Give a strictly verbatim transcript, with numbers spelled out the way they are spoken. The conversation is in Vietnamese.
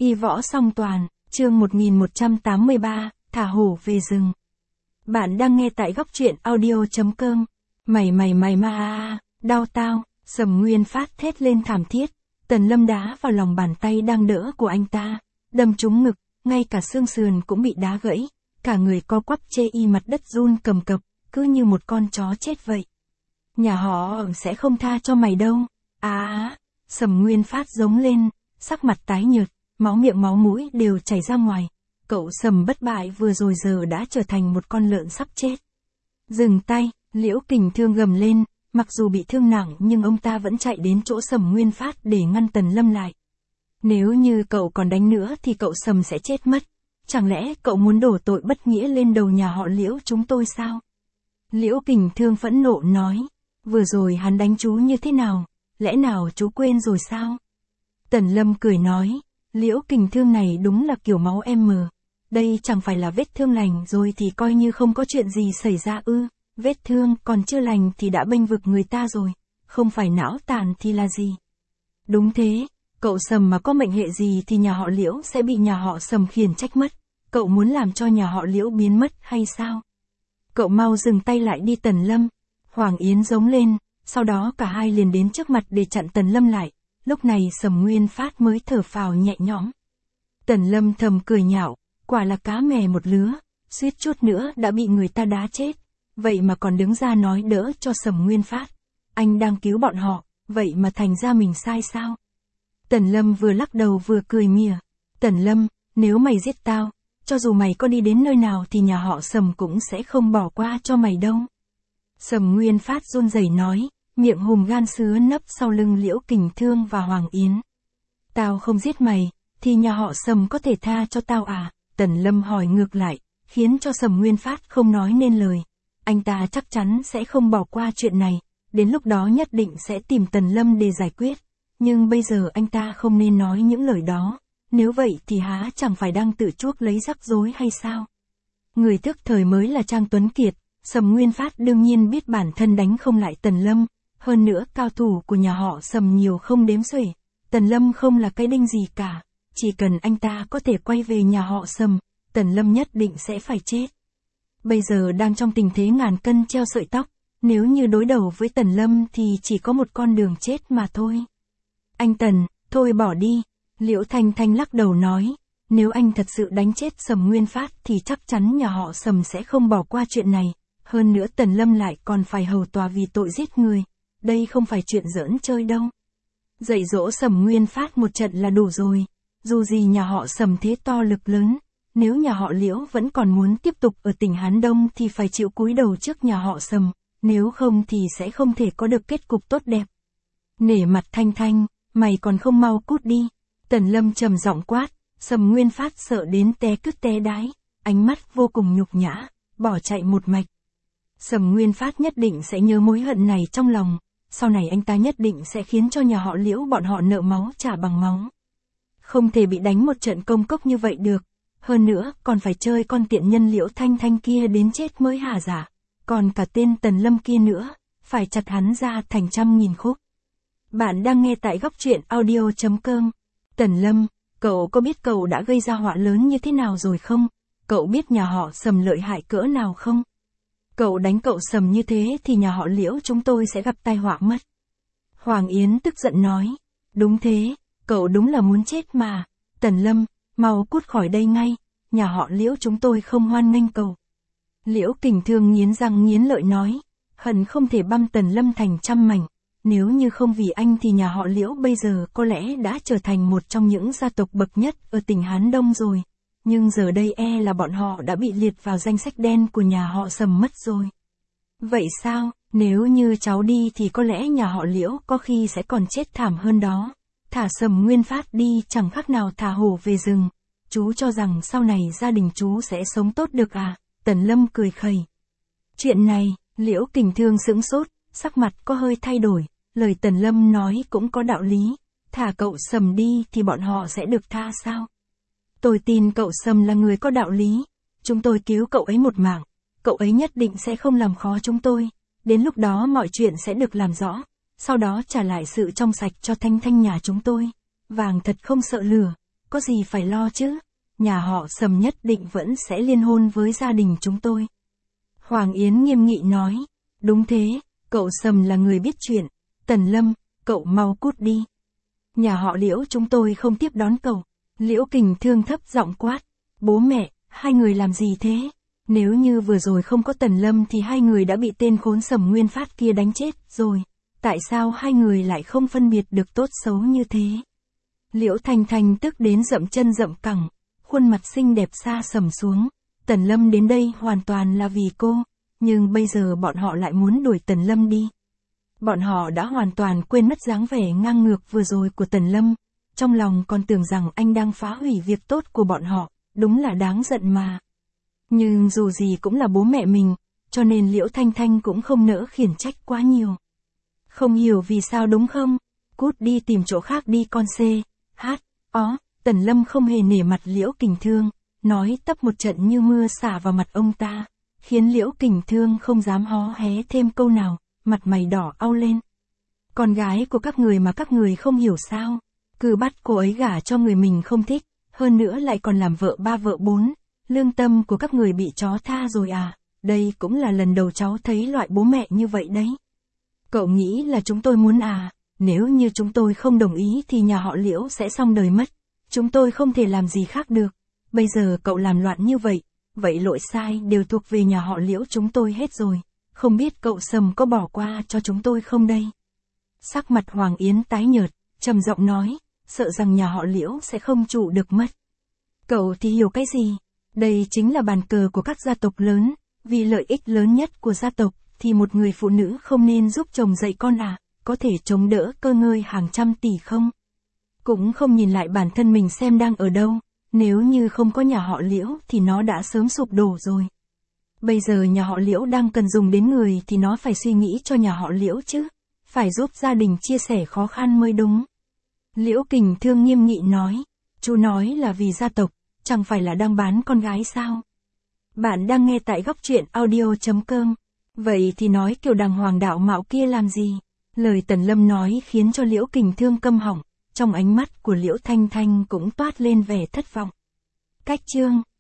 Y võ song toàn, chương một nghìn một trăm tám mươi ba, thả hổ về rừng. Bạn đang nghe tại góc truyện audio.com. Mày mày mày ma à, đau tao, Sầm Nguyên Phát thét lên thảm thiết. Tần Lâm đá vào lòng bàn tay đang đỡ của anh ta, đâm trúng ngực, ngay cả xương sườn cũng bị đá gãy, cả người co quắp chê y mặt đất run cầm cập, cứ như một con chó chết vậy. Nhà họ sẽ không tha cho mày đâu. À, Sầm Nguyên Phát giống lên, sắc mặt tái nhợt, máu miệng máu mũi đều chảy ra ngoài. Cậu Sầm bất bại vừa rồi giờ đã trở thành một con lợn sắp chết. Dừng tay, Liễu Kình Thương gầm lên, mặc dù bị thương nặng nhưng ông ta vẫn chạy đến chỗ Sầm Nguyên Phát để ngăn Tần Lâm lại. Nếu như cậu còn đánh nữa thì cậu Sầm sẽ chết mất. Chẳng lẽ cậu muốn đổ tội bất nghĩa lên đầu nhà họ Liễu chúng tôi sao? Liễu Kình Thương phẫn nộ nói, vừa rồi hắn đánh chú như thế nào, lẽ nào chú quên rồi sao? Tần Lâm cười nói, Liễu Kình Thương này đúng là kiểu máu em mờ. Đây chẳng phải là vết thương lành rồi thì coi như không có chuyện gì xảy ra ư, vết thương còn chưa lành thì đã bênh vực người ta rồi, không phải não tàn thì là gì? Đúng thế, cậu Sầm mà có mệnh hệ gì thì nhà họ Liễu sẽ bị nhà họ Sầm khiển trách mất, cậu muốn làm cho nhà họ Liễu biến mất hay sao? Cậu mau dừng tay lại đi Tần Lâm. Hoàng Yến giống lên, sau đó cả hai liền đến trước mặt để chặn Tần Lâm lại, lúc này Sầm Nguyên Phát mới thở phào nhẹ nhõm. Tần Lâm thầm cười nhạo, quả là cá mè một lứa, suýt chút nữa đã bị người ta đá chết, vậy mà còn đứng ra nói đỡ cho Sầm Nguyên Phát. Anh đang cứu bọn họ, vậy mà thành ra mình sai sao? Tần Lâm vừa lắc đầu vừa cười mỉa, Tần Lâm, nếu mày giết tao, cho dù mày có đi đến nơi nào thì nhà họ Sầm cũng sẽ không bỏ qua cho mày đâu. Sầm Nguyên Phát run rẩy nói, miệng hùm gan sứa nấp sau lưng Liễu Kình Thương và Hoàng Yến. Tao không giết mày, thì nhà họ Sầm có thể tha cho tao à? Tần Lâm hỏi ngược lại, khiến cho Sầm Nguyên Phát không nói nên lời. Anh ta chắc chắn sẽ không bỏ qua chuyện này, đến lúc đó nhất định sẽ tìm Tần Lâm để giải quyết. Nhưng bây giờ anh ta không nên nói những lời đó, nếu vậy thì há chẳng phải đang tự chuốc lấy rắc rối hay sao? Người thức thời mới là Trang Tuấn Kiệt, Sầm Nguyên Phát đương nhiên biết bản thân đánh không lại Tần Lâm, hơn nữa cao thủ của nhà họ Sầm nhiều không đếm xuể, Tần Lâm không là cái đinh gì cả, chỉ cần anh ta có thể quay về nhà họ Sầm, Tần Lâm nhất định sẽ phải chết. Bây giờ đang trong tình thế ngàn cân treo sợi tóc, nếu như đối đầu với Tần Lâm thì chỉ có một con đường chết mà thôi. Anh Tần, thôi bỏ đi, Liễu Thanh Thanh lắc đầu nói, nếu anh thật sự đánh chết Sầm Nguyên Phát thì chắc chắn nhà họ Sầm sẽ không bỏ qua chuyện này, hơn nữa Tần Lâm lại còn phải hầu tòa vì tội giết người, đây không phải chuyện giỡn chơi đâu. Dạy dỗ Sầm Nguyên Phát một trận là đủ rồi, dù gì nhà họ Sầm thế to lực lớn, nếu nhà họ Liễu vẫn còn muốn tiếp tục ở tỉnh Hán Đông thì phải chịu cúi đầu trước nhà họ Sầm, nếu không thì sẽ không thể có được kết cục tốt đẹp. Nể mặt Thanh Thanh, mày còn không mau cút đi. Tần Lâm trầm giọng quát, Sầm Nguyên Phát sợ đến té cứt té đái, ánh mắt vô cùng nhục nhã, bỏ chạy một mạch. Sầm Nguyên Phát nhất định sẽ nhớ mối hận này trong lòng, sau này anh ta nhất định sẽ khiến cho nhà họ Liễu bọn họ nợ máu trả bằng máu. Không thể bị đánh một trận công cốc như vậy được, hơn nữa còn phải chơi con tiện nhân Liễu Thanh Thanh kia đến chết mới hả dạ, còn cả tên Tần Lâm kia nữa, phải chặt hắn ra thành trăm nghìn khúc. Bạn đang nghe tại góc truyện audio.com. Tần Lâm, cậu có biết cậu đã gây ra họa lớn như thế nào rồi không? Cậu biết nhà họ Sầm lợi hại cỡ nào không? Cậu đánh cậu Sầm như thế thì nhà họ Liễu chúng tôi sẽ gặp tai họa mất. Hoàng Yến tức giận nói, đúng thế, cậu đúng là muốn chết mà. Tần Lâm, mau cút khỏi đây ngay, nhà họ Liễu chúng tôi không hoan nghênh cậu. Liễu Kình Thương nghiến răng nghiến lợi nói, hận không thể băm Tần Lâm thành trăm mảnh. Nếu như không vì anh thì nhà họ Liễu bây giờ có lẽ đã trở thành một trong những gia tộc bậc nhất ở tỉnh Hán Đông rồi. Nhưng giờ đây e là bọn họ đã bị liệt vào danh sách đen của nhà họ Sầm mất rồi. Vậy sao, nếu như cháu đi thì có lẽ nhà họ Liễu có khi sẽ còn chết thảm hơn đó. Thả Sầm Nguyên Phát đi chẳng khác nào thả hổ về rừng. Chú cho rằng sau này gia đình chú sẽ sống tốt được à? Tần Lâm cười khẩy. Chuyện này, Liễu Kình Thương sững sốt, sắc mặt có hơi thay đổi. Lời Tần Lâm nói cũng có đạo lý, thả cậu Sầm đi thì bọn họ sẽ được tha sao? Tôi tin cậu Sầm là người có đạo lý, chúng tôi cứu cậu ấy một mạng, cậu ấy nhất định sẽ không làm khó chúng tôi, đến lúc đó mọi chuyện sẽ được làm rõ, sau đó trả lại sự trong sạch cho Thanh Thanh nhà chúng tôi. Vàng thật không sợ lửa, có gì phải lo chứ, nhà họ Sầm nhất định vẫn sẽ liên hôn với gia đình chúng tôi. Hoàng Yến nghiêm nghị nói, đúng thế, cậu Sầm là người biết chuyện, Tần Lâm, cậu mau cút đi. Nhà họ Liễu chúng tôi không tiếp đón cậu. Liễu Kình Thương thấp giọng quát, bố mẹ, hai người làm gì thế? Nếu như vừa rồi không có Tần Lâm thì hai người đã bị tên khốn Sầm Nguyên Phát kia đánh chết rồi. Tại sao hai người lại không phân biệt được tốt xấu như thế? Liễu Thanh Thanh tức đến dậm chân dậm cẳng, khuôn mặt xinh đẹp xa sầm xuống. Tần Lâm đến đây hoàn toàn là vì cô, nhưng bây giờ bọn họ lại muốn đuổi Tần Lâm đi. Bọn họ đã hoàn toàn quên mất dáng vẻ ngang ngược vừa rồi của Tần Lâm, trong lòng còn tưởng rằng anh đang phá hủy việc tốt của bọn họ, đúng là đáng giận mà. Nhưng dù gì cũng là bố mẹ mình, cho nên Liễu Thanh Thanh cũng không nỡ khiển trách quá nhiều. Không hiểu vì sao đúng không? Cút đi tìm chỗ khác đi con xê, hát, ó, Tần Lâm không hề nể mặt Liễu Kình Thương, nói tấp một trận như mưa xả vào mặt ông ta, khiến Liễu Kình Thương không dám hó hé thêm câu nào, mặt mày đỏ au lên. Con gái của các người mà các người không hiểu sao, cứ bắt cô ấy gả cho người mình không thích, hơn nữa lại còn làm vợ ba vợ bốn, lương tâm của các người bị chó tha rồi à, đây cũng là lần đầu cháu thấy loại bố mẹ như vậy đấy. Cậu nghĩ là chúng tôi muốn à, nếu như chúng tôi không đồng ý thì nhà họ Liễu sẽ xong đời mất, chúng tôi không thể làm gì khác được, bây giờ cậu làm loạn như vậy, vậy lỗi sai đều thuộc về nhà họ Liễu chúng tôi hết rồi, không biết cậu Sầm có bỏ qua cho chúng tôi không đây? Sắc mặt Hoàng Yến tái nhợt, trầm giọng nói, sợ rằng nhà họ Liễu sẽ không trụ được mất. Cậu thì hiểu cái gì? Đây chính là bàn cờ của các gia tộc lớn, vì lợi ích lớn nhất của gia tộc, thì một người phụ nữ không nên giúp chồng dạy con à, có thể chống đỡ cơ ngơi hàng trăm tỷ không? Cũng không nhìn lại bản thân mình xem đang ở đâu, nếu như không có nhà họ Liễu thì nó đã sớm sụp đổ rồi. Bây giờ nhà họ Liễu đang cần dùng đến người thì nó phải suy nghĩ cho nhà họ Liễu chứ, phải giúp gia đình chia sẻ khó khăn mới đúng. Liễu Kình Thương nghiêm nghị nói, chú nói là vì gia tộc, chẳng phải là đang bán con gái sao? Bạn đang nghe tại góc truyện audio chấm com. Vậy thì nói kiểu đàng hoàng đạo mạo kia làm gì? Lời Tần Lâm nói khiến cho Liễu Kình Thương câm họng, trong ánh mắt của Liễu Thanh Thanh cũng toát lên vẻ thất vọng. Cách chương